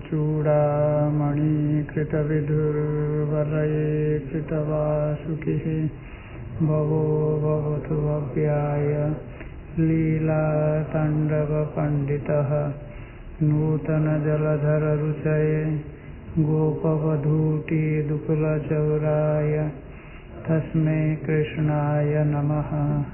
चूड़ामणि कृतविदुर्वरये कृतवासुकिः भवो भवतु भव्याय लीलाताण्डवपण्डितः नूतनजलधररुचये गोपवधूटिदुकुलचौराय तस्मै कृष्णाय नमः।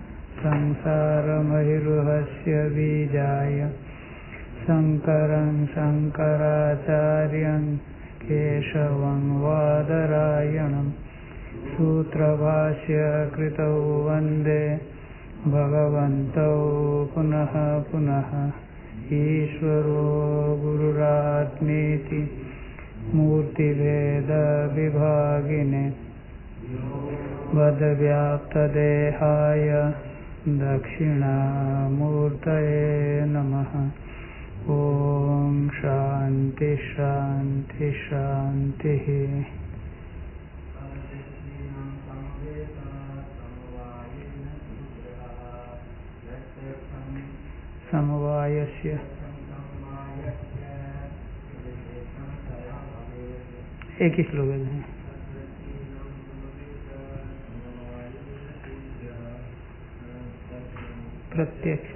संसारमहिरुहस्य बीजाय शङ्करं शङ्कराचार्यं केशवं वादरायणं सूत्रभाष्य कृतौ वन्दे भगवन्तौ पुनः पुनः। ईश्वरो गुरुरात्मेति मूर्तिभेदविभागिने वदव्याप्तदेहाय दक्षिणामूर्तये नमः। ओम शांति शांति शांति। समवायस्य एक ही श्लोक है। प्रत्यक्ष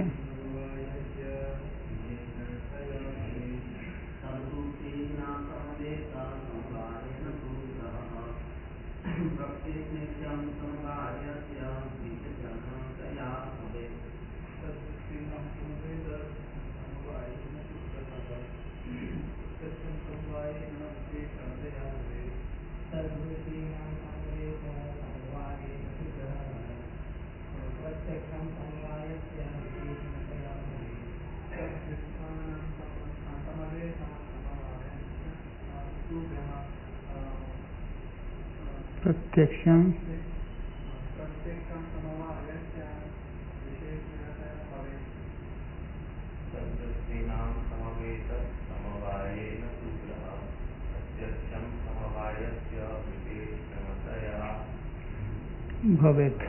प्रत्यक्षं भवेत्।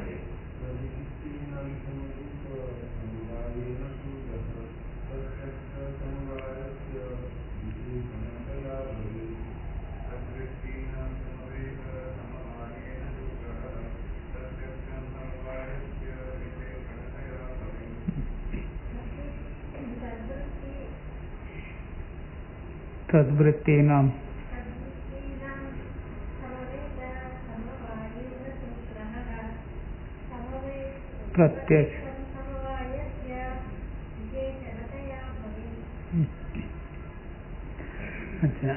तद्वृत्तीनां प्रत्यक्ष अच्छा।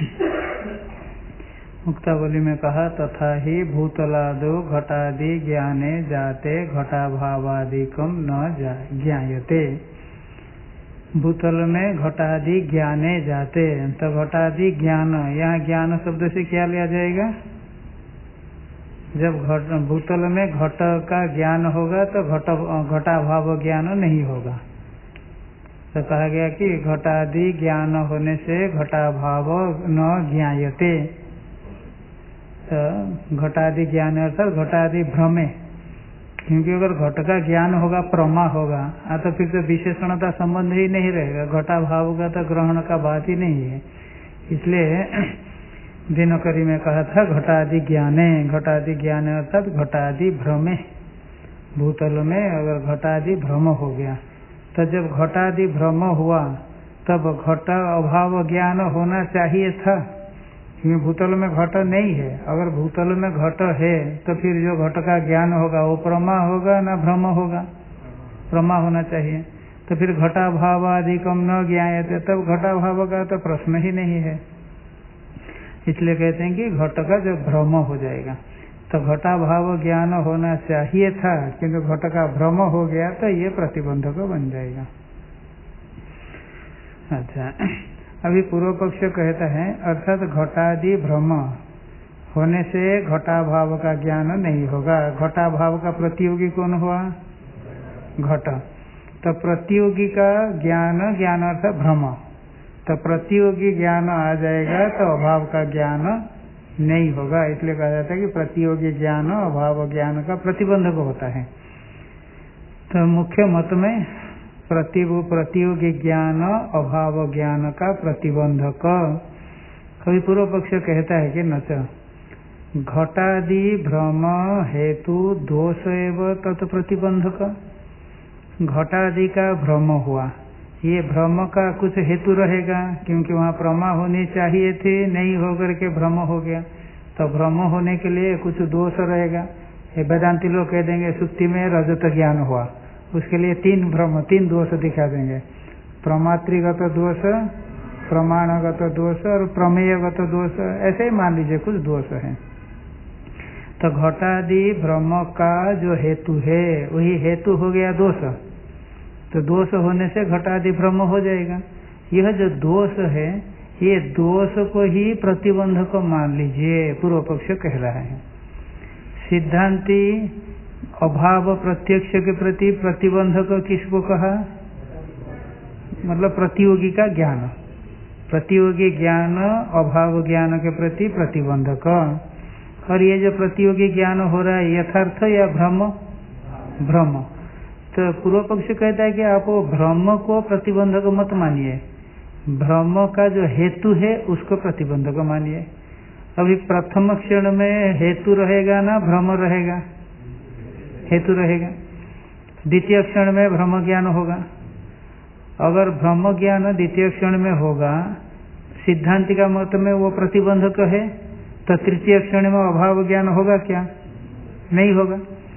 मुक्तावली में कहा तथा ही भूतलादो घटादि ज्ञाने जाते घटाभावादिकम न ज्ञायते। भूतल में घटादि ज्ञाने जाते, तो घटादि ज्ञान, यहाँ ज्ञान शब्द से क्या लिया जाएगा? जब भूतल में घट का ज्ञान होगा तो घटाभाव ज्ञान नहीं होगा। तो कहा गया कि घटादि ज्ञान होने से घटाभाव न ज्ञायते। तो घटादि ज्ञान अर्थात घटादि भ्रमे, क्योंकि अगर घट का ज्ञान होगा प्रमा होगा तो फिर तो विशेषणता संबंध ही नहीं रहेगा, घटा भाव का तो ग्रहण का बात ही नहीं है। इसलिए दिनकरी में कहा था घटादि ज्ञाने, घटादि ज्ञान अर्थात घटादि भ्रमे। भूतल में अगर घटादि भ्रम हो गया तो जब घटादि भ्रम हुआ तब घट अभाव ज्ञान होना चाहिए था, क्योंकि भूतल में घट नहीं है। अगर भूतल में घट है तो फिर जो घट का ज्ञान होगा वो प्रमा होगा ना भ्रम होगा? प्रमा होना चाहिए। तो फिर घटाभावादिकम न ज्ञायते, तब घटाभाव का तो प्रश्न ही नहीं है। इसलिए कहते हैं कि घट का जो भ्रम हो जाएगा तो घटाभाव ज्ञान होना चाहिए था, किंतु घट का भ्रम हो गया तो ये प्रतिबंधक बन जाएगा। अच्छा, अभी पूर्व पक्ष कहता है अर्थात घटादि भ्रम होने से घटाभाव का ज्ञान नहीं होगा। घटाभाव का प्रतियोगी कौन हुआ? घट। तो प्रतियोगी का ज्ञान, ज्ञान अर्थात भ्रम, तो प्रतियोगी ज्ञान आ जाएगा तो अभाव का ज्ञान नहीं होगा। इसलिए कहा जाता है कि प्रतियोगी ज्ञान अभाव ज्ञान का प्रतिबंधक होता है। तो मुख्य मत में प्रतियोगी ज्ञान अभाव ज्ञान का प्रतिबंधक। कभी पूर्व पक्ष कहता है कि न घटादि भ्रम हेतु दोष एवं तत्प्रतिबंधक। घटादि का भ्रम हुआ, ये भ्रम का कुछ हेतु रहेगा, क्योंकि वहाँ प्रमा होनी चाहिए थी, नहीं होकर के भ्रम हो गया, तो भ्रम होने के लिए कुछ दोष रहेगा। ये वेदांती लोग कह देंगे सुक्ति में रजत ज्ञान हुआ, उसके लिए 3 भ्रम 3 दोष दिखा देंगे, प्रमात्रिगत दोष, प्रमाणगत दोष और प्रमेयगत दोष, ऐसे ही मान लीजिए कुछ दोष है। तो घटादि भ्रम का जो हेतु है वही हेतु हो गया दोष, तो दोष होने से घटादि भ्रम हो जाएगा। यह जो दोष है ये दोष को ही प्रतिबंधक मान लीजिए, पूर्व पक्ष कह रहा है। सिद्धांति अभाव प्रत्यक्ष के प्रति प्रतिबंधक किसको कहा? मतलब प्रतियोगी का ज्ञान, प्रतियोगी ज्ञान अभाव ज्ञान के प्रति प्रतिबंधक। और ये जो प्रतियोगी ज्ञान हो रहा है यथार्थ या भ्रम? भ्रम। तो पूर्व पक्ष कहता है कि आप भ्रम को प्रतिबंधक मत मानिए, भ्रम का जो हेतु है उसको प्रतिबंधक मानिए। अभी प्रथम क्षण में हेतु रहेगा ना भ्रम रहेगा? हेतु रहेगा। द्वितीय क्षण में भ्रम ज्ञान होगा। अगर भ्रम ज्ञान द्वितीय क्षण में होगा, सिद्धांति का मत में वो प्रतिबंधक है, तो तृतीय क्षण में अभाव ज्ञान होगा क्या? नहीं होगा।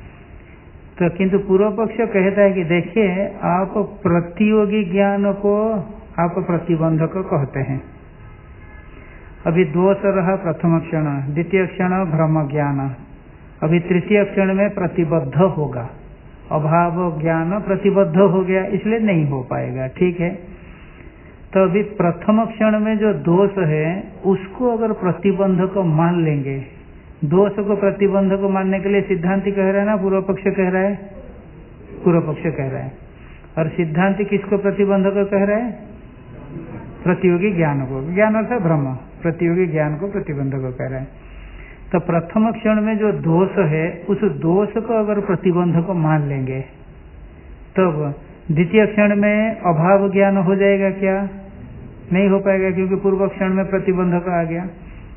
तो किंतु पूर्व पक्ष कहता है कि देखिए आप प्रतियोगी ज्ञान को आप प्रतिबंधक कहते हैं। अभी दोष रहा प्रथम क्षण, द्वितीय क्षण भ्रम ज्ञान, अभी तृतीय क्षण में प्रतिबद्ध होगा, अभाव ज्ञान प्रतिबद्ध हो गया, इसलिए नहीं हो पाएगा। ठीक है, तो अभी प्रथम क्षण में जो दोष है उसको अगर प्रतिबंधक मान लेंगे, दोष को प्रतिबंधक मानने के लिए सिद्धांति कह रहा है ना पूर्व पक्ष कह रहा है? पूर्व पक्ष कह रहा है। और सिद्धांति किसको प्रतिबंधक कह रहा है? प्रतियोगी ज्ञान को, ज्ञान अर्थात भ्रम, प्रतियोगी ज्ञान को प्रतिबंधक कह रहा है। तो प्रथम क्षण में जो दोष है उस दोष को अगर प्रतिबंधक मान लेंगे तब द्वितीय क्षण में अभाव ज्ञान हो जाएगा क्या? नहीं हो पाएगा, क्योंकि पूर्व क्षण में प्रतिबंधक आ गया।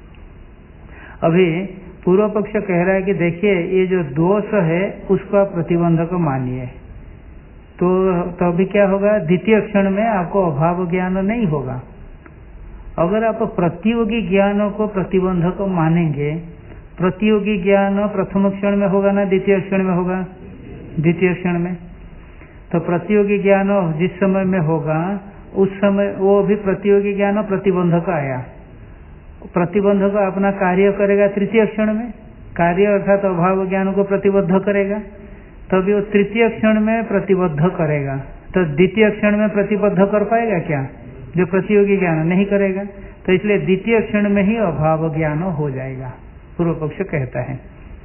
अभी पूर्व पक्ष कह रहा है कि देखिए ये जो दोष है उसका प्रतिबंधक मानिए, तो अभी क्या होगा? द्वितीय क्षण में आपको अभाव ज्ञान नहीं होगा। अगर आप प्रतियोगी ज्ञान को प्रतिबंधक मानेंगे, प्रतियोगी ज्ञान प्रथम क्षण में होगा ना द्वितीय क्षण में होगा? द्वितीय क्षण में। तो प्रतियोगी ज्ञान जिस समय में होगा उस समय वो भी प्रतियोगी ज्ञान प्रतिबंधक आया, प्रतिबंधक अपना कार्य करेगा तृतीय क्षण में, कार्य अर्थात अभाव ज्ञान को प्रतिबद्ध करेगा, तभी वो तृतीय क्षण में प्रतिबद्ध करेगा। तो द्वितीय क्षण में प्रतिबद्ध कर पाएगा क्या? जो प्रतियोगी ज्ञान नहीं करेगा, तो इसलिए द्वितीय क्षण में ही अभाव ज्ञान हो जाएगा, पूर्व पक्ष कहता है।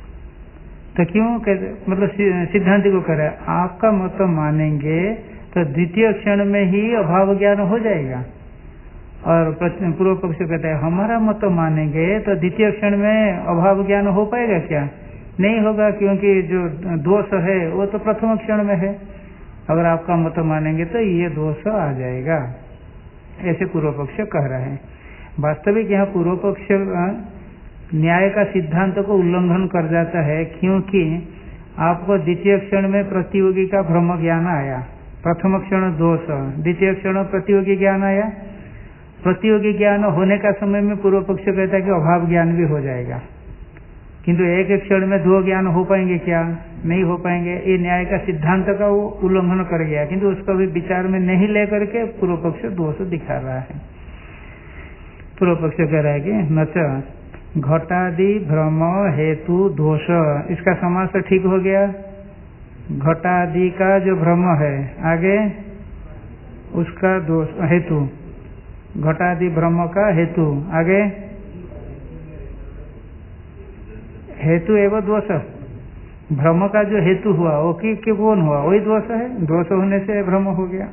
तो क्यों मतलब सिद्धांति को कह रहा है आपका मत मानेंगे तो द्वितीय क्षण में ही अभाव ज्ञान हो जाएगा, और पूर्व पक्ष कहता है हमारा मत मानेंगे तो द्वितीय क्षण में अभाव ज्ञान हो पाएगा क्या? नहीं होगा, क्योंकि जो दोष है वो तो प्रथम क्षण में है। अगर आपका मत मानेंगे तो ये दोष आ जाएगा, ऐसे पूर्व पक्ष कह रहा है। वास्तविक यहाँ पूर्व पक्ष न्याय का सिद्धांत को उल्लंघन कर जाता है, क्योंकि आपको द्वितीय क्षण में प्रतियोगी का भ्रम ज्ञान आया, प्रथम क्षण दोष, द्वितीय क्षण प्रतियोगी ज्ञान आया। प्रतियोगी ज्ञान होने का समय में पूर्व पक्ष कहता है कि अभाव ज्ञान भी हो जाएगा, किंतु एक एक क्षण में 2 ज्ञान हो पाएंगे क्या? नहीं हो पाएंगे। ये न्याय का सिद्धांत का वो उल्लंघन कर गया, किंतु उसको भी विचार में नहीं लेकर के पूर्व पक्ष दोष दिखा रहा है। पूर्व पक्ष कह रहा है कि नच घटादि भ्रम हेतु दोष, इसका समास ठीक हो गया। घटादि का जो भ्रम है आगे उसका दोष हेतु, घटादि भ्रम का हेतु आगे हेतु एवं दोष, भ्रम का जो हेतु हुआ वो कि कौन हुआ? वही दोष है, दोष होने से भ्रम हो गया।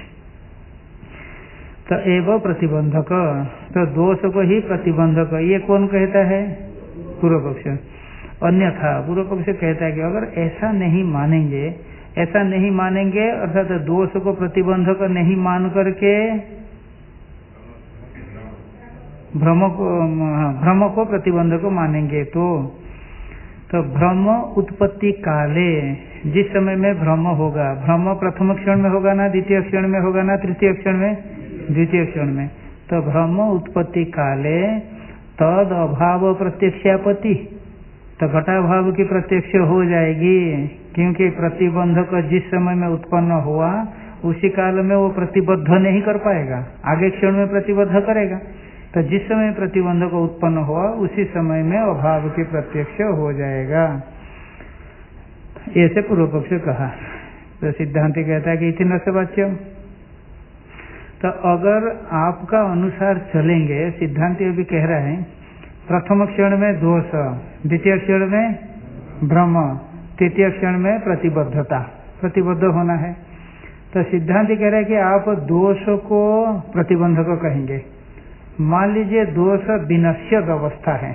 तो एवं प्रतिबंधक, तो दोष को ही प्रतिबंधक, ये कौन कहता है? पूर्व पक्ष। अन्यथा पूर्व पक्ष कहता है कि अगर ऐसा नहीं मानेंगे, ऐसा नहीं मानेंगे, अर्थात दोष को प्रतिबंधक नहीं मान करके भ्रम को प्रतिबंधक मानेंगे तो भ्रम उत्पत्ति काले, जिस समय में भ्रम होगा, भ्रम प्रथम क्षण में होगा ना, द्वितीय क्षण में होगा ना, तृतीय क्षण में, द्वितीय क्षण में, तो भ्रम उत्पत्ति काले तद अभाव प्रत्यक्षापत्ति, तो घटाभाव की प्रत्यक्ष हो जाएगी, क्योंकि प्रतिबंधक जिस समय में उत्पन्न हुआ उसी काल में वो प्रतिबद्ध नहीं कर पाएगा, आगे क्षण में प्रतिबद्ध करेगा। तो जिस समय प्रतिबंधक उत्पन्न हुआ उसी समय में अभाव की प्रत्यक्ष हो जाएगा, ऐसे पूर्व पक्ष कहा। तो सिद्धांत कहता है कि इति न वाच्यम। तो अगर आपका अनुसार चलेंगे, सिद्धांत अभी कह रहा है प्रथम क्षण में दोष, द्वितीय क्षण में भ्रम, तृतीय क्षण में प्रतिबद्धता, प्रतिबद्ध होना है। तो सिद्धांत कह रहा है कि आप दोष को प्रतिबंधक कहेंगे। मान लीजिए दोष विनश्यत अवस्था है,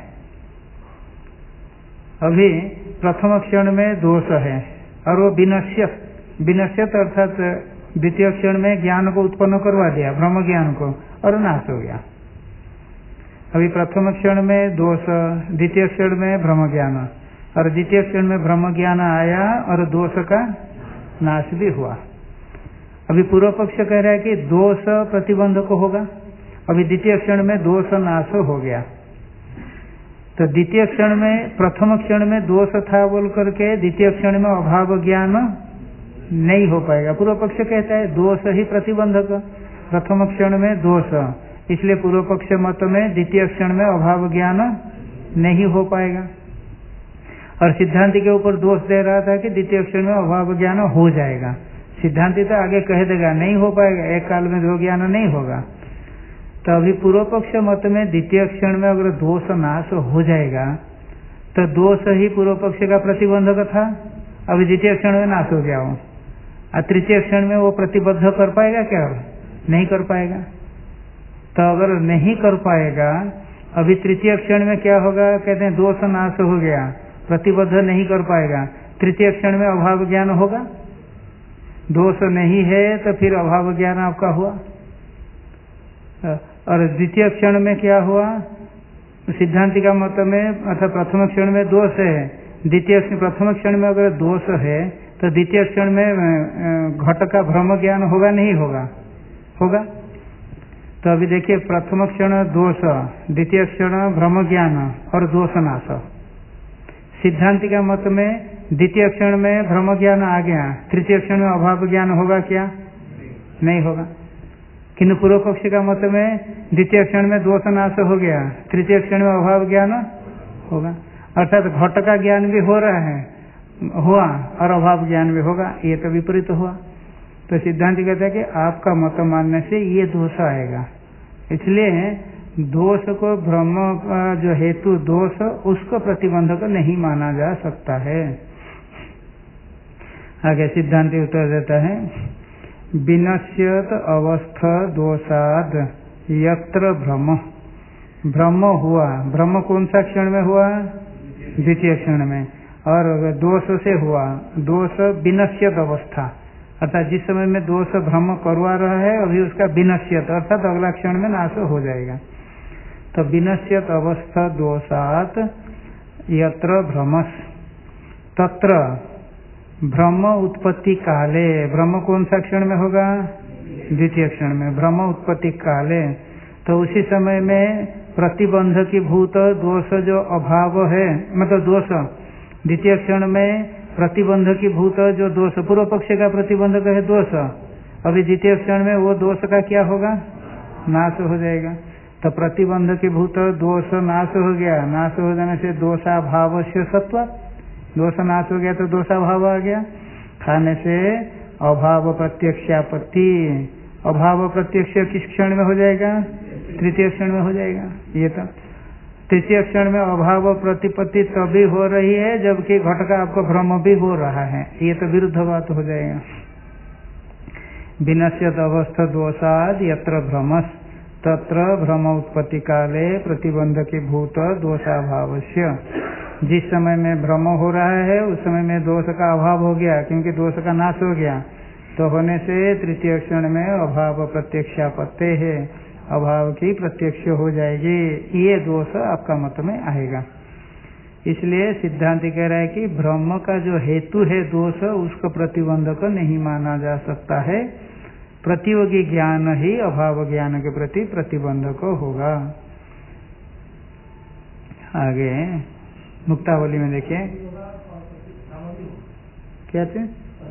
अभी प्रथम क्षण में दोष है और वो विनश्यत अर्थात द्वितीय क्षण में ज्ञान को उत्पन्न करवा दिया, ब्रह्म ज्ञान को, और नाश हो गया। अभी प्रथम क्षण में दोष, द्वितीय क्षण में ब्रह्म ज्ञान, और द्वितीय क्षण में ब्रह्म ज्ञान आया और दोष का नाश भी हुआ। अभी पूर्व पक्ष कह रहा है कि दोष प्रतिबंधक होगा, अभी द्वितीय क्षण में दोष नाश हो गया। तो द्वितीय क्षण में, प्रथम क्षण में दोष था बोल करके द्वितीय क्षण में अभाव ज्ञान नहीं हो पाएगा। पूर्व पक्ष कहता है दोष ही प्रतिबंधक, प्रथम क्षण में दोष, इसलिए पूर्व पक्ष मत में द्वितीय क्षण में अभाव ज्ञान नहीं हो पाएगा। और सिद्धांति के ऊपर दोष दे रहा था कि द्वितीय क्षण में अभाव ज्ञान हो जाएगा। सिद्धांति तो आगे कह देगा नहीं हो पाएगा, एक काल में दो ज्ञान नहीं होगा। तो अभी पूर्व पक्ष मत में द्वितीय क्षण में अगर दोष नाश हो जाएगा तो दोष ही पूर्व पक्ष का प्रतिबंधक था, अभी द्वितीय क्षण में नाश हो गया वो, और तृतीय क्षण में वो प्रतिबद्ध कर पाएगा क्या? नहीं कर पाएगा। तो अगर नहीं कर पाएगा, अभी तृतीय क्षण में क्या होगा? कहते हैं दोष नाश हो गया, प्रतिबद्ध नहीं कर पाएगा, तृतीय क्षण में अभाव ज्ञान होगा। दोष नहीं है तो फिर अभाव ज्ञान आपका हुआ। और द्वितीय क्षण में क्या हुआ? सिद्धांति का मत में, अर्थात प्रथम क्षण में दोष है, द्वितीय प्रथम क्षण में अगर दोष है तो द्वितीय क्षण में घट का भ्रम ज्ञान होगा नहीं होगा? होगा। तो अभी देखिए प्रथम क्षण दोष, द्वितीय क्षण भ्रम ज्ञान और दोष नाश। सिद्धांति का मत में द्वितीय क्षण में भ्रम ज्ञान आ गया, तृतीय क्षण में अभाव ज्ञान होगा क्या? नहीं होगा। किंतु पूर्व पक्ष का मत में द्वितीय क्षण में दोष नाश हो गया, तृतीय क्षण में अभाव ज्ञान होगा, अर्थात घट का ज्ञान भी हो रहा है, हुआ, और अभाव ज्ञान भी होगा। ये तो विपरीत हुआ। तो सिद्धांत कहता है कि आपका मत मानने से ये दोष आएगा, इसलिए दोष को, भ्रम का जो हेतु दोष, उसको प्रतिबंधक नहीं माना जा सकता है। आगे सिद्धांत उत्तर देता है विनश्यत अवस्था दोषाद यत्र भ्रम, भ्रम हुआ, भ्रम कौन सा क्षण में हुआ? द्वितीय क्षण में, और दोष से हुआ, दोष विनश्यत अवस्था, अर्थात जिस समय में दोष भ्रम करवा रहा है अभी उसका विनश्यत अर्थात अगला क्षण में नाश हो जाएगा। तो विनश्यत अवस्था दोषात यत्र भ्रमस, तत्र भ्रम उत्पत्ति काले, भ्रम कौन सा क्षण में होगा? द्वितीय क्षण में, भ्रम उत्पत्ति काले, तो उसी समय में प्रतिबंध की भूत दोष जो अभाव है, मतलब दोष द्वितीय क्षण में प्रतिबंध की भूत जो दोष, पूर्व पक्ष का प्रतिबंधक है दोष, अभी द्वितीय क्षण में वो दोष का क्या होगा? नाश हो जाएगा। तो प्रतिबंध की भूत दोष नाश हो गया, नाश हो जाने से दोषाभाव से सत्व, दोष नाश हो गया तो दोषाभाव आ गया, खाने से अभाव प्रत्यक्षापत्ति, अभाव प्रत्यक्ष किस क्षण में हो जाएगा? तृतीय क्षण में हो जाएगा। ये तो तृतीय क्षण में अभाव प्रतिपत्ति तभी हो रही है जबकि घट का आपको भ्रम भी हो रहा है, ये तो विरुद्ध बात हो जाएगा। विनश्यत अवस्था दोषाद यत्र भ्रमस तत्र भ्रम उत्पत्ति काले प्रतिबंध की भूत दोषाभावस्य, जिस समय में भ्रम हो रहा है उस समय में दोष का अभाव हो गया, क्योंकि दोष का नाश हो गया, तो होने से तृतीय क्षण में अभाव प्रत्यक्षापत्ति है, अभाव की प्रत्यक्ष हो जाएगी, ये दोष आपका मत में आएगा। इसलिए सिद्धांत कह रहा है कि ब्रह्म का जो हेतु है दोष, उसको प्रतिबंधक नहीं माना जा सकता है, प्रतियोगी ज्ञान ही अभाव ज्ञान के प्रति प्रतिबंधक होगा। आगे मुक्तावली में देखिए क्या थे,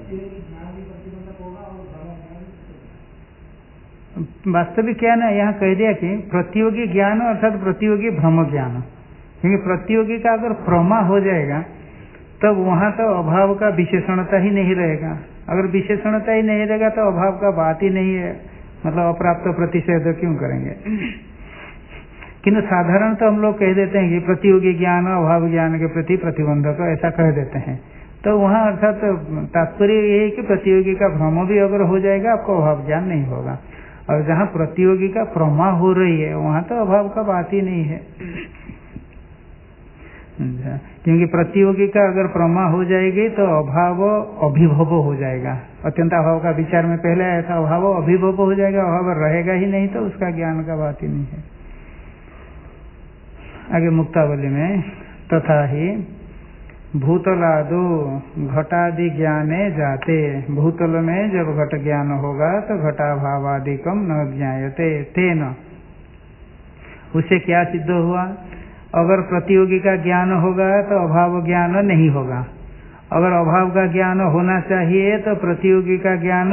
वास्तविक क्या ना यहाँ कह दिया कि प्रतियोगी ज्ञान अर्थात प्रतियोगी भ्रम ज्ञान, क्योंकि प्रतियोगी का अगर प्रमा हो जाएगा तब वहां तो अभाव का विशेषणता ही नहीं रहेगा, अगर विशेषणता ही नहीं रहेगा तो अभाव का बात ही नहीं है, मतलब अप्राप्त प्रतिषेध क्यों करेंगे। किंतु साधारण तो हम लोग कह देते हैं कि प्रतियोगी ज्ञान अभाव ज्ञान के प्रति प्रतिबंधक, ऐसा कह देते हैं, तो वहाँ अर्थात तात्पर्य ये है कि प्रतियोगी का भ्रम भी अगर हो जाएगा आपको अभाव ज्ञान नहीं होगा, और जहाँ प्रतियोगी का प्रमा हो रही है वहाँ तो अभाव का बात ही नहीं है, क्योंकि प्रतियोगी का अगर प्रमा हो जाएगी तो अभाव अभिभव हो जाएगा, अत्यंत अभाव का विचार में पहले आया था, अभाव अभिभव हो जाएगा, अभाव रहेगा ही नहीं तो उसका ज्ञान का बात ही नहीं है। आगे मुक्तावली में तथा ही भूतलादो घटादि ज्ञाने जाते, भूतल में जब घट ज्ञान होगा तो घटाभावादिकम न ज्ञायते तेन, उससे क्या सिद्ध हुआ, अगर प्रतियोगी का ज्ञान होगा तो अभाव ज्ञान नहीं होगा, अगर अभाव का ज्ञान होना चाहिए तो प्रतियोगी का ज्ञान,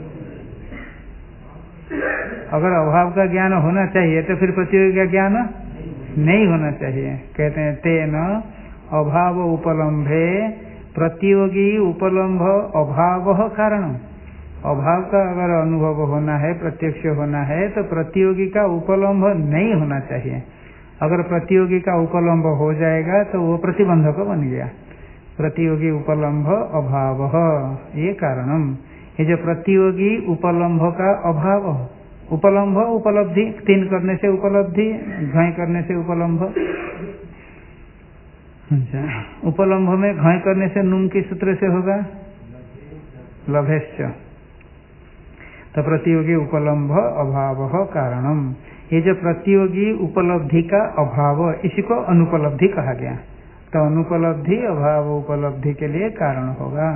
अगर अभाव का ज्ञान होना चाहिए तो फिर प्रतियोगी का ज्ञान नहीं होना चाहिए। कहते हैं तेन अभाव उपलम्भे, प्रतियोगी उपलम्भ अभाव कारण, अभाव का अगर अनुभव होना है, प्रत्यक्ष होना है तो प्रतियोगी का उपलम्भ नहीं होना चाहिए, अगर प्रतियोगी का उपलम्भ हो जाएगा तो वो प्रतिबंधक बन गया, प्रतियोगी उपलम्भ अभाव, ये कारणम, ये जो प्रतियोगी उपलम्भ का अभाव, उपलम्भ उपलब्धि, तीन करने से उपलब्धि, घय करने से उपलम्भ, उपलम्भ में घय करने से नुम किस सूत्र से होगा, लभेश्च, तो प्रतियोगी उपलम्भ अभाव कारणम, ये जो प्रतियोगी उपलब्धि का अभाव इसी को अनुपलब्धि कहा गया, तो अनुपलब्धि अभाव उपलब्धि के लिए कारण होगा।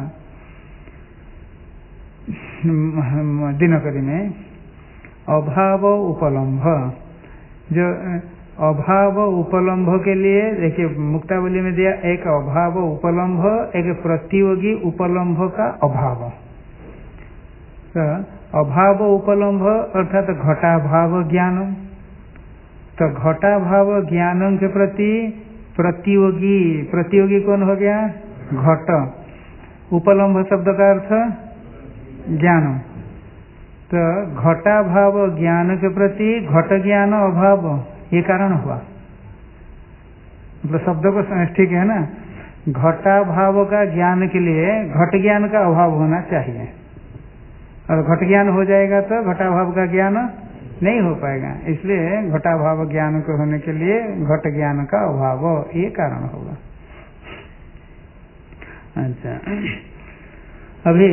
दिनकरी में अभाव उपलम्भ, जो अभाव उपलम्भ के लिए देखिए मुक्तावली में दिया, एक अभाव उपलम्भ, एक प्रतियोगी उपलम्भ का अभाव, तो अभाव उपलम्भ अर्थात घटाभाव ज्ञान, तो घटाभाव ज्ञान के प्रति प्रतियोगी, प्रतियोगी कौन हो गया, घट, उपलम्भ शब्द का अर्थ ज्ञान, तो घटाभाव ज्ञान के प्रति घट ज्ञान अभाव, ये कारण हुआ, मतलब शब्द को ठीक है ना, घटाभाव का ज्ञान के लिए घट ज्ञान का अभाव होना चाहिए, और घट ज्ञान हो जाएगा तो घटाभाव का ज्ञान नहीं हो पाएगा, इसलिए घटाभाव ज्ञान को होने के लिए घट ज्ञान का अभाव, ये कारण होगा। अच्छा, अभी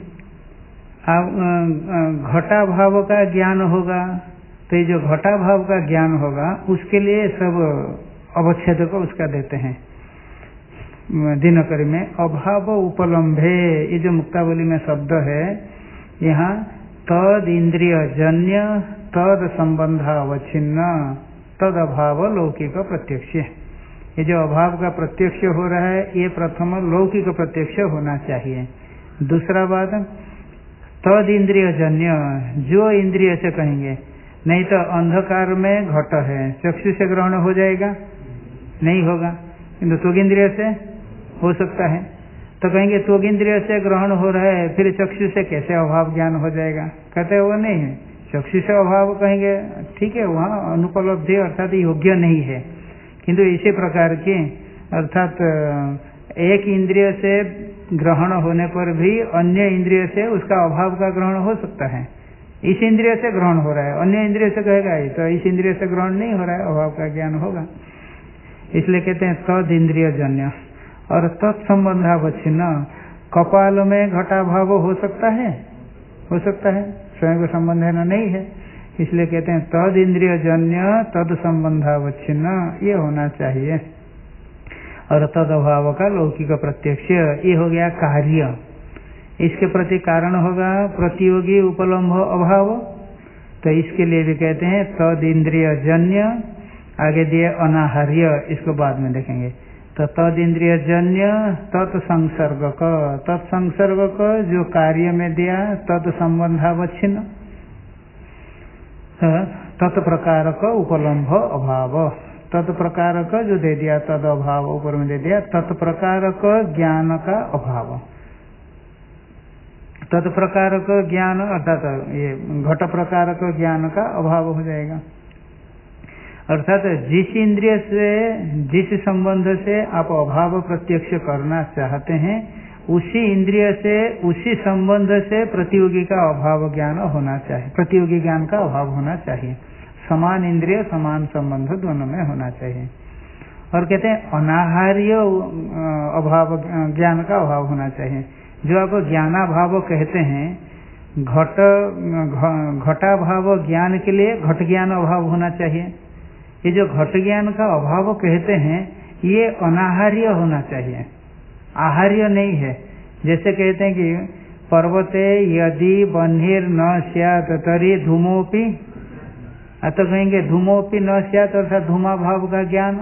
घटाभाव का ज्ञान होगा तो ये जो घटाभाव का ज्ञान होगा उसके लिए सब अवच्छेद को उसका देते हैं। दिनकरी में अभाव उपलम्भे, ये जो मुक्तावली में शब्द है यहाँ तद इंद्रिय जन्य तद संबंध अवच्छिन्न तद अभाव लौकिक प्रत्यक्ष, ये जो अभाव का प्रत्यक्ष हो रहा है ये प्रथम लौकिक प्रत्यक्ष होना चाहिए। दूसरा बात तद इंद्रिय जन्य, जो इंद्रिय से कहेंगे, नहीं तो अंधकार में घट है, चक्षु से ग्रहण हो जाएगा, नहीं होगा, किंतु त्वगिंद्रिय से हो सकता है, तो कहेंगे त्वगिंद्रिय से ग्रहण हो रहा है फिर चक्षु से कैसे अभाव ज्ञान हो जाएगा, कहते हैं वो नहीं है, चक्षु से अभाव कहेंगे ठीक है, वहाँ अनुपलब्धि अर्थात योग्य नहीं है, किंतु इसी प्रकार की अर्थात एक इंद्रिय से ग्रहण होने पर भी अन्य इंद्रिय से उसका अभाव का ग्रहण हो सकता है, इस इंद्रिय से ग्रहण हो रहा है, अन्य इंद्रिय से कहेगा तो इस इंद्रिय से ग्रहण नहीं हो रहा है, अभाव का ज्ञान होगा। इसलिए कहते हैं तद इंद्रिय जन्य। और तत्संबंधावच्छिन्न, कपाल में घटाभाव हो सकता है, हो सकता है, स्वयं को संबंध है ना, नहीं है, इसलिए कहते हैं तद इंद्रिय जन्य तद संबंधावच्छिन्न ये होना चाहिए। और तद अभाव का लौकिक प्रत्यक्ष, ये हो गया कार्य। इसके प्रति कारण होगा प्रतियोगी उपलम्भ अभाव, तो इसके लिए भी कहते हैं तद इंद्रिय जन्य। आगे दिए अनाहार्य, इसको बाद में देखेंगे। तो तद इंद्रिय जन्य तत्संसर्गक, तत्संसर्गक जो कार्य में दिया तद संबंधावच्छिन्न, तत्प्रकार का उपलम्भ अभाव, तत्प्रकार का जो दे दिया तद अभाव ऊपर में दे दिया, तत्प्रकार का ज्ञान का अभाव, तत्प्रकार का ज्ञान अर्थात ये घट प्रकार का ज्ञान का अभाव हो जाएगा। अर्थात जिस इंद्रिय से जिस संबंध से आप अभाव प्रत्यक्ष करना चाहते हैं उसी इंद्रिय से उसी संबंध से प्रतियोगी का अभाव ज्ञान होना चाहिए, प्रतियोगी ज्ञान का अभाव होना चाहिए। समान इंद्रिय समान संबंध दोनों में होना चाहिए। और कहते हैं अनाहार्य अभाव ज्ञान का अभाव होना चाहिए। जो आप ज्ञानाभाव कहते हैं, घटाभाव ज्ञान के लिए घट ज्ञान अभाव होना चाहिए। ये जो घट ज्ञान का अभाव कहते हैं ये अनाहार्य होना चाहिए, आहार्य नहीं है। जैसे कहते हैं कि पर्वते यदि बन्हीर न स्यात् तरी धूमोपि, तो कहेंगे धूमोपि न स्यात् अर्थात धूमाभाव का ज्ञान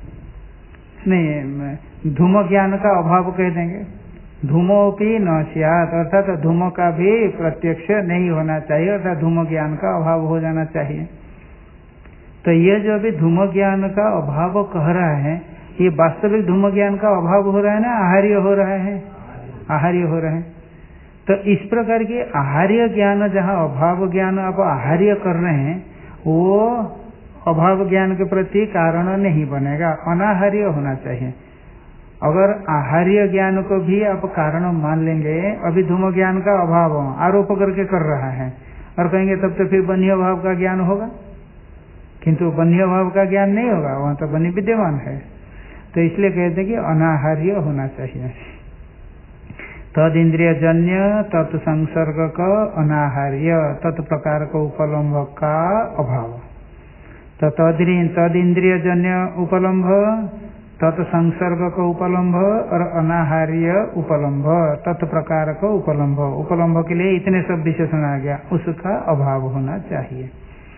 नहीं, धूम ज्ञान का अभाव कह देंगे। धूमोपि न स्यात् अर्थात धूम का भी प्रत्यक्ष नहीं होना चाहिए, अर्थात धूम ज्ञान का अभाव हो जाना चाहिए। तो ये जो अभी धूम ज्ञान का अभाव कह रहा है, ये वास्तविक धूम ज्ञान का अभाव हो रहा है ना आहार्य हो रहा है, आहार्य हो रहा है। तो इस प्रकार के आहार्य ज्ञान, जहाँ अभाव ज्ञान आप आहार्य कर रहे हैं, वो अभाव ज्ञान के प्रति कारण नहीं बनेगा, अनाहार्य होना चाहिए। अगर आहार्य ज्ञान को भी आप कारण मान लेंगे, अभी धूम ज्ञान का अभाव आरोप करके कर रहा है और कहेंगे तब तो फिर बन्ही भाव का ज्ञान होगा, किंतु बन्ही भाव का ज्ञान नहीं होगा, वहां तो बन्ही विद्यमान है। तो इसलिए कहते हैं कि अनाहार्य होना चाहिए। तद इंद्रिय जन्य तत्संसर्ग का अनाहार्य, तत्प्रकार का उपलम्भ का अभाव। तो तद इंद्रिय जन्य उपलम्भ, तत्संसर्ग का उपलम्भ और अनाहार्य उपलम्भ, तत्प्रकार का उपलम्भ, उपलम्भ के लिए इतने सब विशेषण आ गया, उसका अभाव होना चाहिए।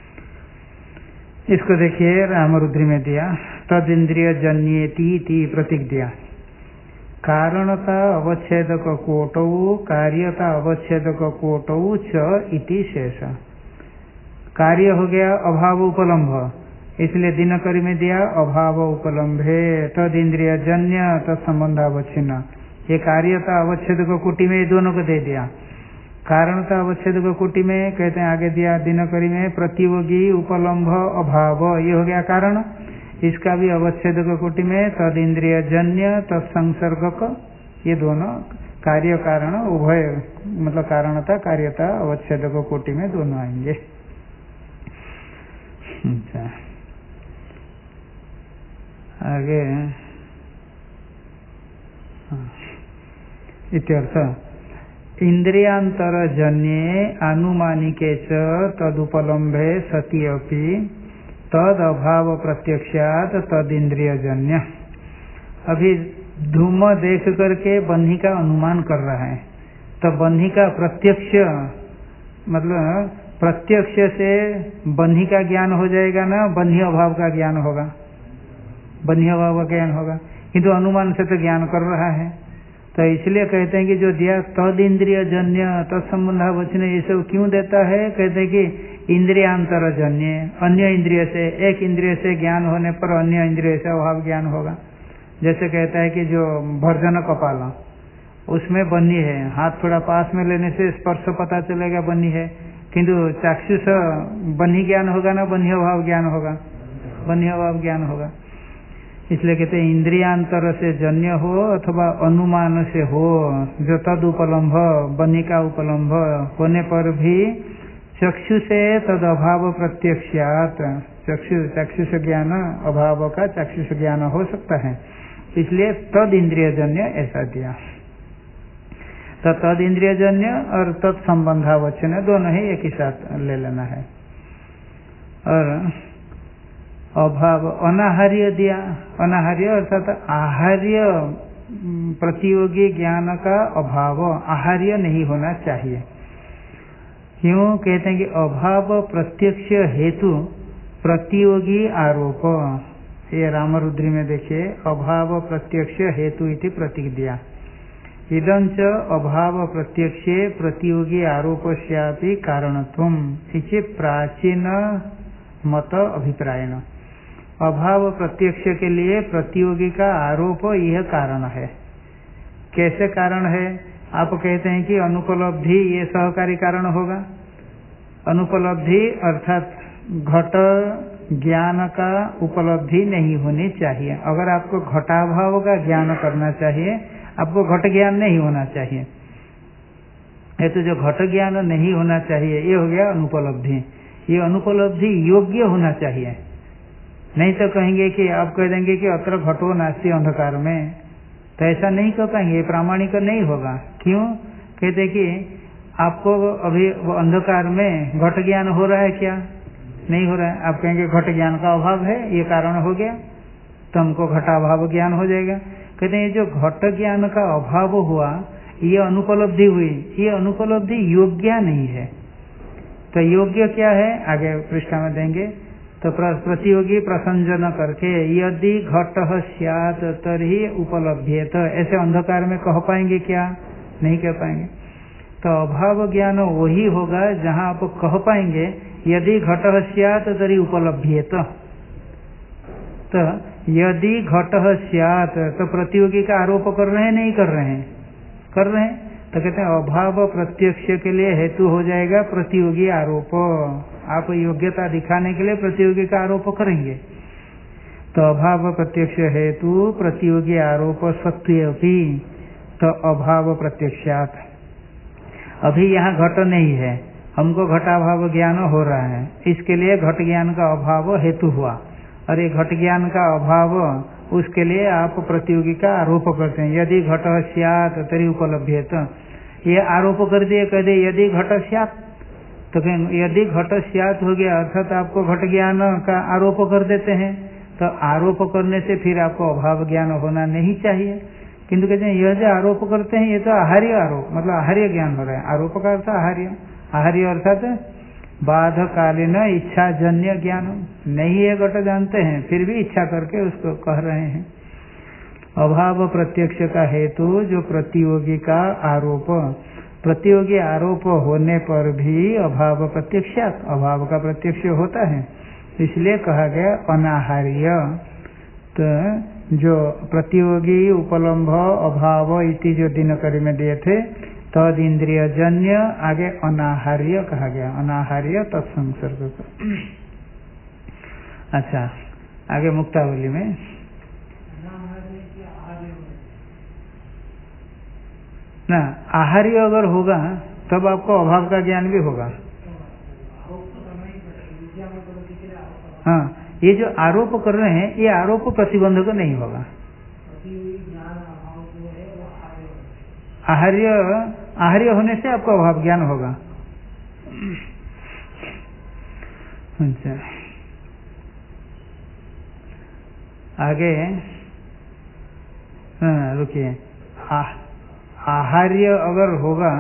इसको देखिए रामरुद्री में दिया, तद इंद्रिय जन्येति प्रतीक दिया। कारणता अवच्छेदक कोटौ कार्यता अवच्छेदक कोटौ च इति शेष। कार्य हो गया अभाव उपलम्भ, इसलिए दिनकरी में दिया अभाव उपलम्भे तद इंद्रिय जन्य तत्संबंधावच्छिन्न। ये कार्यता अवच्छेदक कोटि में दोनों को दे दिया। कारणता अवच्छेदक कोटि में कहते हैं आगे दिया दिनकरी में प्रतियोगी उपलम्भ अभाव, ये हो गया कारण। इसका भी अवच्छेदक कोटि में तद इंद्रिय जन्य तत्संसर्गक, ये दोनों कार्य कारण उभय, मतलब कारणता कार्यता अवच्छेदक कोटि में दोनों आएंगे। अच्छा, आगे इत्यर्थ इंद्रियांतर जन्ये अनुमानिके च तदुपलम्भे सति अपि तद अभाव प्रत्यक्षात तद इंद्रिय जन्य। अभी धूम देख करके बन्ही का अनुमान कर रहा है, तो बन्ही का प्रत्यक्ष मतलब प्रत्यक्ष से बन्ही का ज्ञान हो जाएगा ना, बन्ही अभाव का ज्ञान होगा, बन्ही अभाव का ज्ञान होगा, किंतु अनुमान से तो ज्ञान कर रहा है। तो इसलिए कहते हैं कि जो दिया तद इंद्रिय जन्य तत्संबंधावच्छिन्न, ये सब क्यों देता है? कहते हैं कि इंद्रियांतर जन्य, अन्य इंद्रिय से, एक इंद्रिय से ज्ञान होने पर अन्य इंद्रिय से अभाव ज्ञान होगा। जैसे कहता है कि जो भर्जन कपाल उसमें बन्ही है, हाथ थोड़ा पास में लेने से स्पर्श पता चलेगा बन्ही है, किंतु चाक्षुष बन्ही ज्ञान होगा ना बन्ही अभाव ज्ञान होगा, बन्ही अभाव ज्ञान होगा। इसलिए कहते हैं इंद्रियांतर से जन्य हो अथवा अनुमान से हो, जो तद उपलम्भ बन्ही का उपलम्भ होने पर भी चक्षु से तद अभाव प्रत्यक्षात चाक्षुष ज्ञान अभाव का चाक्षुष ज्ञान हो सकता है, इसलिए तद इंद्रियजन्य ऐसा दिया। तो तद इंद्रियजन्य और तत्संबंधावचन दोनों ही एक ही साथ ले लेना है। और अभाव अनाहार्य दिया, अनाहार्य अर्थात आहार्य प्रतियोगी ज्ञान का अभाव, आहार्य नहीं होना चाहिए। क्यों कहते हैं कि अभाव प्रत्यक्ष हेतु प्रतियोगी आरोप, ये रामरुद्री में देखिए, अभाव प्रत्यक्ष हेतु इति प्रतीक दिया। इदंच अभाव प्रत्यक्षे प्रतियोगी आरोपस्यापि कारणत्वम् इति प्राचीन मत अभिप्रायण। अभाव प्रत्यक्ष के लिए प्रतियोगी का आरोप यह कारण है। कैसे कारण है? आप कहते हैं कि अनुपलब्धि ये सहकारी कारण होगा। अनुपलब्धि अर्थात घट ज्ञान का उपलब्धि नहीं होनी चाहिए। अगर आपको घटाभाव का ज्ञान करना चाहिए, आपको घट ज्ञान नहीं होना चाहिए। ये तो जो घट ज्ञान नहीं होना चाहिए ये हो गया अनुपलब्धि। ये अनुपलब्धि योग्य होना चाहिए, नहीं तो कहेंगे कि आप कह देंगे कि अत्र घटो नास्ति अंधकार में, तो ऐसा नहीं कर पाएंगे, ये प्रामाणिक नहीं होगा। क्यों? कहते कि आपको अभी वो अंधकार में घट ज्ञान हो रहा है क्या? नहीं हो रहा है। आप कहेंगे घट ज्ञान का अभाव है, ये कारण हो गया, तो हमको घटाभाव ज्ञान हो जाएगा। कहते हैं जो घट ज्ञान का अभाव हुआ, ये अनुपलब्धि हुई, ये अनुपलब्धि योग्य नहीं है। तो योग्य क्या है आगे पृष्ठ में देंगे। तो प्रतियोगी प्रसंजन करके यदि घट स्यात् तर्हि उपलभ्येत, ऐसे अंधकार में कह पाएंगे क्या? नहीं कह पाएंगे। तो अभाव ज्ञान वही होगा जहाँ आप कह पाएंगे यदि घट स्यात् तर्हि उपलभ्येत। तो यदि घट स्यात्, तो प्रतियोगी का आरोप कर रहे हैं नहीं कर रहे हैं? कर रहे हैं। तो कहते हैं अभाव प्रत्यक्ष के लिए हेतु हो जाएगा प्रतियोगी आरोप। आप योग्यता दिखाने के लिए प्रतियोगी का आरोप करेंगे। तो अभाव प्रत्यक्ष हेतु प्रतियोगी आरोप सत्वेपि, तो अभाव प्रत्यक्षात्। अभी यहाँ घट नहीं है, हमको घटाभाव ज्ञान हो रहा है, इसके लिए घट ज्ञान का अभाव हेतु हुआ। और ये घट ज्ञान का अभाव, उसके लिए आप प्रतियोगी का आरोप करते हैं यदि घट स्यात् तर्हि उपलभ्येत। ये आरोप कर दिए, कह दे यदि घट स्यात्, तो यदि घट स्यात् हो गया अर्थात आपको घट ज्ञान का आरोप कर देते हैं। तो आरोप करने से फिर आपको अभाव ज्ञान होना नहीं चाहिए। किंतु कहते हैं यह जो आरोप करते हैं ये तो आहार्य आरोप, मतलब आहार्य ज्ञान हो रहा है। आरोप का अर्थ आहार्य, आहार्य अर्थात बाधकालीन इच्छाजन्य ज्ञान। नहीं है घट जानते हैं, फिर भी इच्छा करके उसको कह रहे हैं। अभाव प्रत्यक्ष का हेतु जो प्रतियोगी का आरोप, प्रतियोगी आरोप होने पर भी अभाव प्रत्यक्षात्, अभाव का प्रत्यक्ष होता है, इसलिए कहा गया अनाहार्य। तो जो प्रतियोगी उपलम्भ अभाव इति जो दिनकरी में दिए थे, तद इंद्रिय जन्य, आगे अनाहार्य कहा गया, अनाहार्य तत्संसर्ग। अच्छा, आगे मुक्तावली में ना आहार्य अगर होगा तब आपको अभाव का ज्ञान भी होगा। हाँ, ये जो आरोप कर रहे हैं ये आरोप प्रतिबंधक नहीं होगा। आहार्य, आहार्य होने से आपको अभाव ज्ञान होगा। अच्छा, आगे रुकिए। आहार्य अगर होगा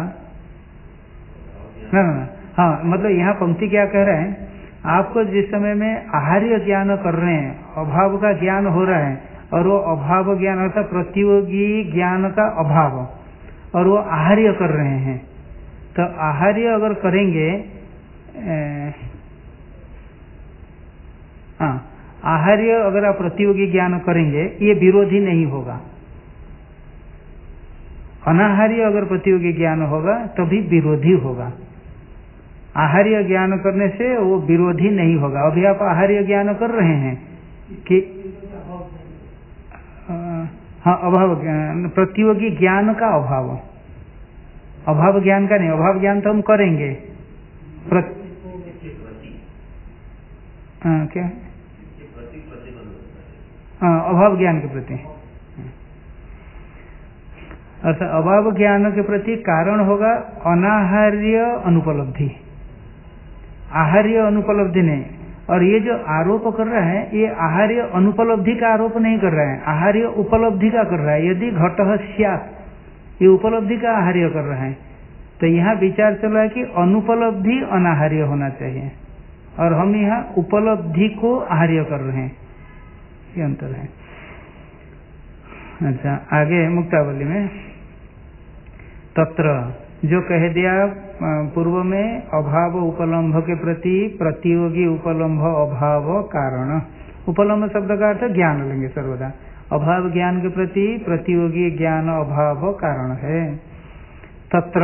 ना, हाँ, मतलब यहाँ पंक्ति क्या कह रहे हैं, आपको जिस समय में आहार्य ज्ञान कर रहे हैं, अभाव का ज्ञान हो रहा है, और वो अभाव ज्ञान अर्थात प्रतियोगी ज्ञान का अभाव, और वो आहार्य कर रहे हैं। तो आहार्य अगर करेंगे, हाँ, आहार्य अगर आप प्रतियोगी ज्ञान करेंगे ये विरोधी नहीं होगा। अनाहार्य अगर प्रतियोगी ज्ञान होगा तभी विरोधी होगा। आहार्य ज्ञान करने से वो विरोधी नहीं होगा। अभी आप आहार्य ज्ञान कर रहे हैं कि हाँ, अभाव ज्ञान, प्रतियोगी ज्ञान का अभाव, अभाव ज्ञान का नहीं। अभाव ज्ञान तो हम करेंगे, क्या अभाव ज्ञान के प्रति, अर्थात अभाव ज्ञान के प्रति कारण होगा अनाहार्य अनुपलब्धि, आहार्य अनुपलब्धि नहीं। और ये जो आरोप कर रहा है ये आहार्य अनुपलब्धि का आरोप नहीं कर रहा है, आहार्य उपलब्धि का कर रहा है। यदि घटः स्यात्, ये उपलब्धि का आहार्य कर रहा है, तो यहाँ विचार चल रहा है कि अनुपलब्धि अनाहार्य होना चाहिए और हम यहाँ उपलब्धि को आहार्य कर रहे हैं, ये अंतर है। अच्छा, आगे मुक्तावली में तत्र जो कह दिया पूर्व में अभाव उपलम्भ के प्रति प्रतियोगी उपलम्भ अभाव कारण, उपलम्भ शब्द का अर्थ ज्ञान लेंगे सर्वदा, अभाव ज्ञान के प्रति प्रतियोगी ज्ञान अभाव कारण है। तत्र,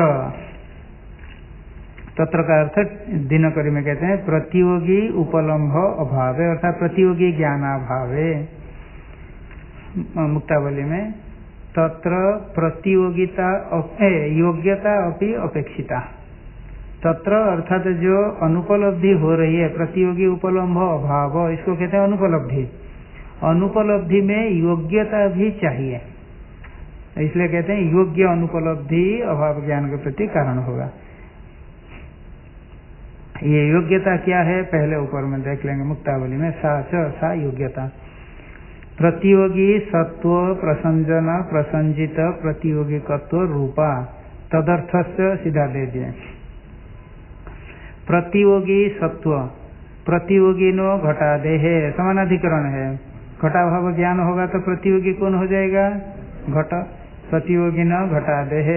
तत्र का अर्थ दिनकरी में कहते हैं प्रतियोगी उपलम्भ अभाव, अर्थात प्रतियोगी ज्ञानाभावे। मुक्तावली में तत्र प्रतियोगिता योग्यता अपि अपेक्षिता, तत्र अर्थात जो अनुपलब्धि हो रही है प्रतियोगी उपलम्भ अभाव, इसको कहते हैं अनुपलब्धि। अनुपलब्धि में योग्यता भी चाहिए, इसलिए कहते हैं योग्य अनुपलब्धि अभाव ज्ञान के प्रति कारण होगा। ये योग्यता क्या है पहले ऊपर में देख लेंगे मुक्तावली में, सा योग्यता प्रतियोगी सत्व प्रसंजन प्रसंजित प्रतियोगिकत्व रूपा, तदर्थस्य सीधा दे दिए। प्रतियोगी सत्व, प्रतियोगी नो घटादेह, समानाधिकरण है, घटाभाव ज्ञान होगा तो प्रतियोगी कौन हो जाएगा? घट, प्रतियोगी न घटादेह।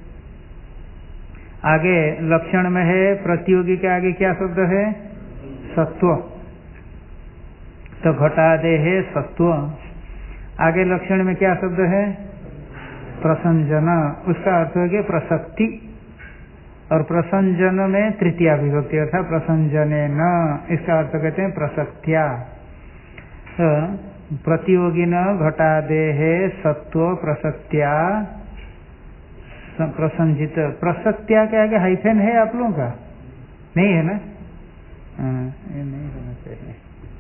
आगे लक्षण में है प्रतियोगी के आगे क्या शब्द है? सत्व, तो घटादेह सत्व। आगे लक्षण में क्या शब्द है? प्रसंजन, उसका अर्थ है कि प्रसक्ति, और प्रसंजन में तृतीया विभक्ति अर्थात प्रसंजने न, इसका अर्थ कहते हैं प्रसक्त्या। तो प्रतियोगी न घटादेह सत्व प्रसक्त्या प्रसंजित, प्रसक्त्या के आगे हाइफेन है आप लोगों का? नहीं है ना? ये नहीं होना चाहिए।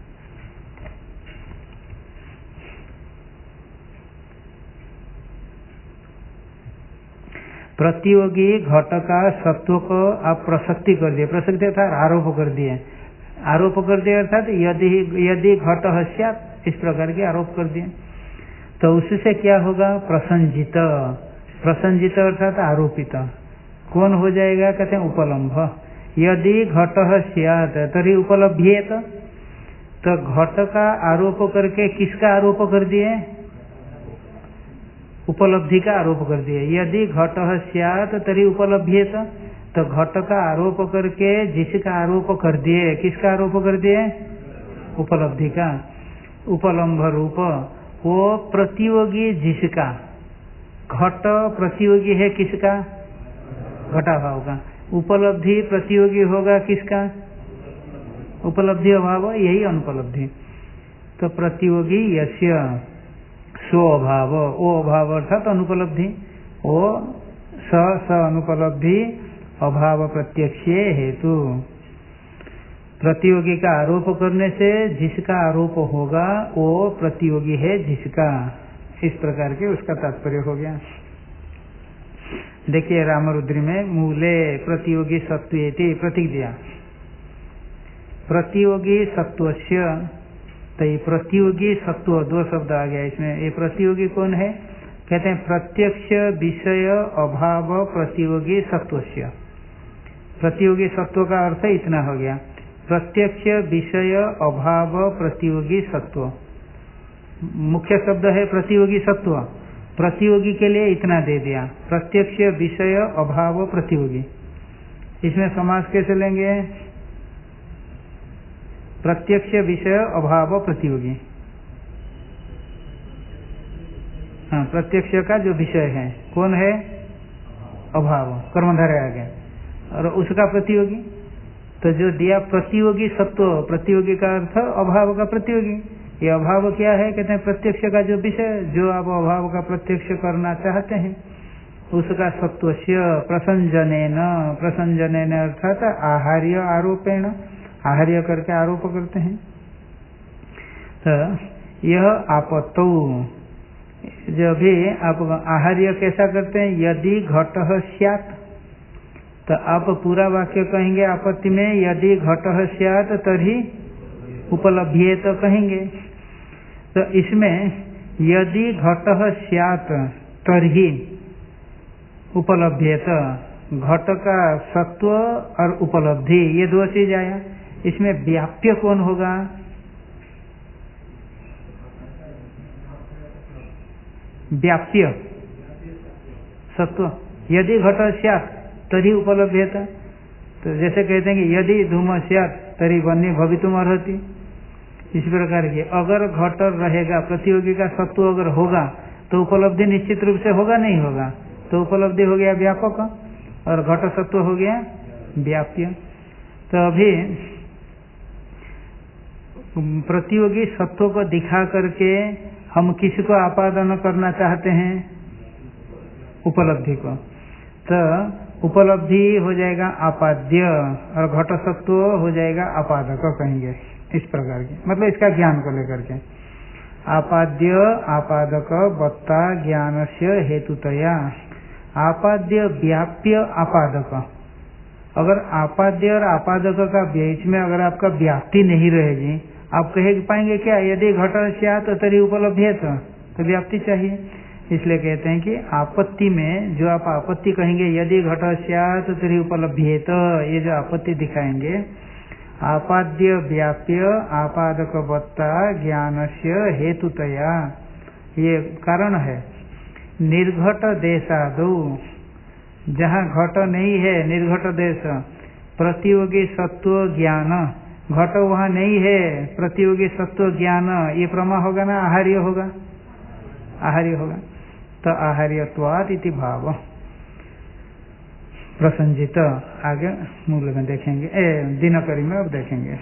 प्रतियोगी घट का सत्व को आप प्रसक्ति कर दिए, प्रसक्ति अर्थात आरोप कर दिए, आरोप कर दिए अर्थात यदि घट स्यात्, इस प्रकार के आरोप कर दिए, तो उससे क्या होगा? प्रसंजित, प्रसंजित अर्थात आरोपित, कौन हो जाएगा? कहते हैं उपलम्भ। यदि घट स्यात् तरी उपलभ्येत, तो घट का आरोप करके किसका आरोप कर दिए? उपलब्धि का आरोप कर दिए। यदि घट स्यात् तरी उपलभ्येत, तो घट का आरोप करके जिसका आरोप कर दिए, किसका आरोप कर दिए? उपलब्धि का। उपलम्भ रूप वो प्रतियोगी जिसका, घट प्रतियोगी है किसका? घटाभाव का। उपलब्धि प्रतियोगी होगा किसका? उपलब्धि अभाव, यही अनुपलब्धि। तो प्रतियोगी यस्य सो अभाव, ओ अभाव अर्थात अनुपलब्धि, ओ स अनुपलब्धि अभाव प्रत्यक्ष हेतु। प्रतियोगी का आरोप करने से जिसका आरोप होगा वो प्रतियोगी है जिसका, इस प्रकार के उसका तात्पर्य हो गया। देखिए रामरुद्री में मूले प्रतियोगी सत्वेति प्रतीक दिया, प्रतियोगी सत्वस्य, तो ये प्रतियोगी सत्व दो शब्द आ गया इसमें। ये प्रतियोगी कौन है? कहते हैं प्रत्यक्ष विषय अभाव प्रतियोगी सत्वस्य। प्रतियोगी सत्व का अर्थ इतना हो गया, प्रत्यक्ष विषय अभाव प्रतियोगी सत्व, मुख्य शब्द है प्रतियोगी सत्व, प्रतियोगी के लिए इतना दे दिया, प्रत्यक्ष विषय अभाव प्रतियोगी। इसमें समास कैसे लेंगे? प्रत्यक्ष विषय अभाव प्रतियोगी। हाँ, प्रत्यक्ष का जो विषय है कौन है? अभाव, कर्मधारय आ गया, और उसका प्रतियोगी। तो जो दिया प्रतियोगी सत्व, प्रतियोगी का अर्थ अभाव का प्रतियोगी। ये अभाव क्या है? कहते हैं प्रत्यक्ष का जो विषय, जो आप अभाव का प्रत्यक्ष करना चाहते हैं उसका सत्वस्य प्रसंजनेन, प्रसंजनेन अर्थात आहार्य आरोपेण, आहार्य करके आरोप करते हैं। तो यह आपत्तौ, जो भी आप आहार्य कैसा करते हैं, यदि घटः स्यात्, तो आप पूरा वाक्य कहेंगे आपत्ति में, यदि घटः स्यात् तर्हि उपलभ्येत कहेंगे। तो इसमें यदि घटः स्यात् तर्हि उपलभ्येत, घट का सत्व और उपलब्धि ये दो चीज आया। इसमें व्याप्य कौन होगा? व्याप्य सत्व। यदि घट स्यात् तरी उपलभ्यत, तो जैसे कहते हैं कि यदि धूम स्यात् तरी वन्य भवितुम अर्हति, इस प्रकार की अगर घट रहेगा, प्रतियोगी का सत्व अगर होगा तो उपलब्धि निश्चित रूप से होगा, नहीं होगा, तो उपलब्धि हो गया व्यापक और घट सत्व हो गया व्याप्य। तो अभी प्रतियोगी सत्व को दिखा करके हम किसको आपादन करना चाहते हैं? उपलब्धि को। तो उपलब्धि हो जाएगा आपाद्य और घट सत्व हो जाएगा आपादक कहेंगे, इस प्रकार के, मतलब इसका ज्ञान को लेकर के। आपाद्य आपादक वत्ता ज्ञानस्य हेतुतया, आपाद्य व्याप्य आपादक। अगर आपाद्य और आपादक का बीच में अगर आपका व्याप्ति नहीं रहेगी, आप कह पाएंगे क्या यदि घट स्यात् तरी उपलभ्येत, तो व्याप्ति चाहिए। इसलिए कहते हैं कि आपत्ति में जो आप आपत्ति कहेंगे यदि घट स्यात् तरी उपलभ्येत, ये जो आपत्ति दिखाएंगे, आपाद्य व्याप्य आपादक वत्ता ज्ञानस्य हेतुतया, ये कारण है। निर्घट देशादौ, जहाँ घट नहीं है, निर्घट देश, प्रतियोगी सत्व ज्ञान, घट वहाँ नहीं है, प्रतियोगी सत्व ज्ञान, ये प्रमा होगा ना आहार्य होगा? आहार्य होगा। तो आहार्यत्वात् इति भाव प्रसंजित, आगे मूल में देखेंगे, दिनकरी में अब देखेंगे।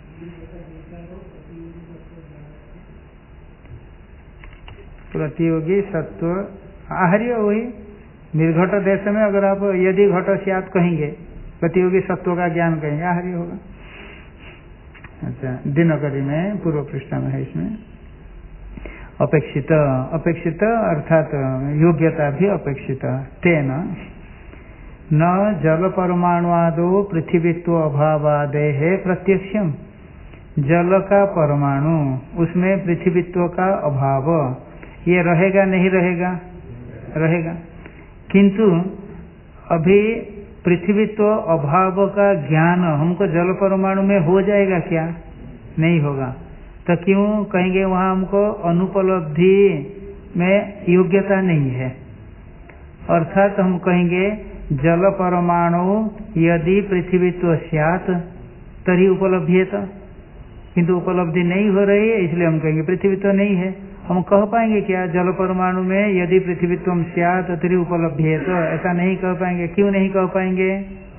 प्रतियोगी सत्व आहार्य वही निर्घट देश में, अगर आप यदि घट स्यात् कहेंगे, प्रतियोगी सत्व का ज्ञान कहेंगे, आहार्य होगा। अच्छा, दिनकरी में पूर्व पृष्ठ में है, इसमें अपेक्षित, अपेक्षित अर्थात योग्यता भी अपेक्षित। तेन न जल परमाणुआदो पृथ्वीत्व अभावादेः प्रत्यक्षम, जल का परमाणु उसमें पृथ्वीत्व का अभाव, ये रहेगा नहीं रहेगा? रहेगा। किंतु अभी पृथ्वीत्व अभाव का ज्ञान हमको जल परमाणु में हो जाएगा क्या? नहीं होगा। तो क्यों कहेंगे वहां हमको अनुपलब्धि में योग्यता नहीं है, अर्थात हम कहेंगे जल परमाणु यदि पृथ्वीत्व स्यात् तरी उपलब्ध्येत, किंतु उपलब्धि नहीं हो रही है, इसलिए हम कहेंगे पृथ्वीत्व नहीं है। हम कह पाएंगे क्या जल परमाणु में यदि पृथ्वीत्व स्यात् तरी उपलब्ध्येत? ऐसा नहीं कह पाएंगे। क्यों नहीं कह पाएंगे?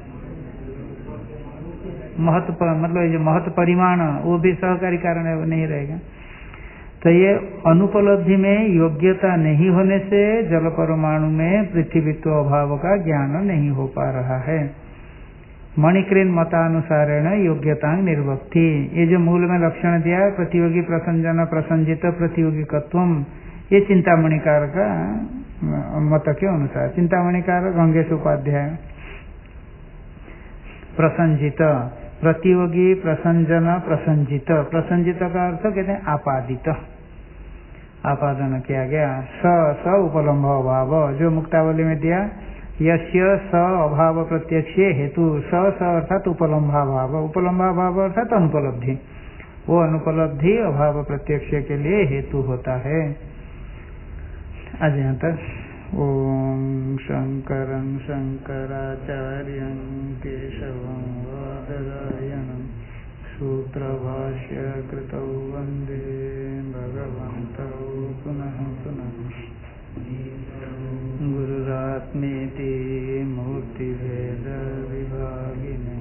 महत्व, मतलब जो महत्व परिमाण वो भी सहकारी कारण है, वो नहीं रहेगा। तो ये अनुपलब्धि में योग्यता नहीं होने से जल परमाणु में पृथ्वीत्व अभाव का ज्ञान नहीं हो पा रहा है। मणिकृन मतानुसारेण योग्यता निर्वक्ति, ये जो मूल में लक्षण दिया प्रतियोगी प्रसंजन प्रसंजित प्रतियोगिकत्वम, ये चिंतामणिकार का मत के अनुसार, चिंतामणिकार गंगेश उपाध्याय। प्रसंजित प्रतियोगी प्रसंजन प्रसंजित, प्रसंजित का अर्थ कहते हैं आपादित, आपादन किया गया। स उपलम्भ अभाव, जो मुक्तावली में दिया यस्य स अभाव प्रत्यक्ष हेतु, स अर्थात उपलम्भाभाव, उपलम्भाभाव अर्थात अनुपलब्धि, वो अनुपलब्धि अभाव प्रत्यक्ष के लिए हेतु होता है। आज यहाँ तक। ओम शंकरं शंकराचार्यं केशवं वादरायणं सूत्रभाष्य कृतौ वन्दे भगवन्तौ पुनः पुनः। गुरुरात्मेति मूर्तिभेद विभागिने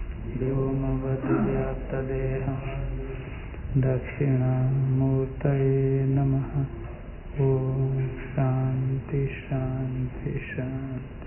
व्योमवद्व्याप्तदेहं दक्षिणामूर्तये नमः। ओम शांति शांति शांति।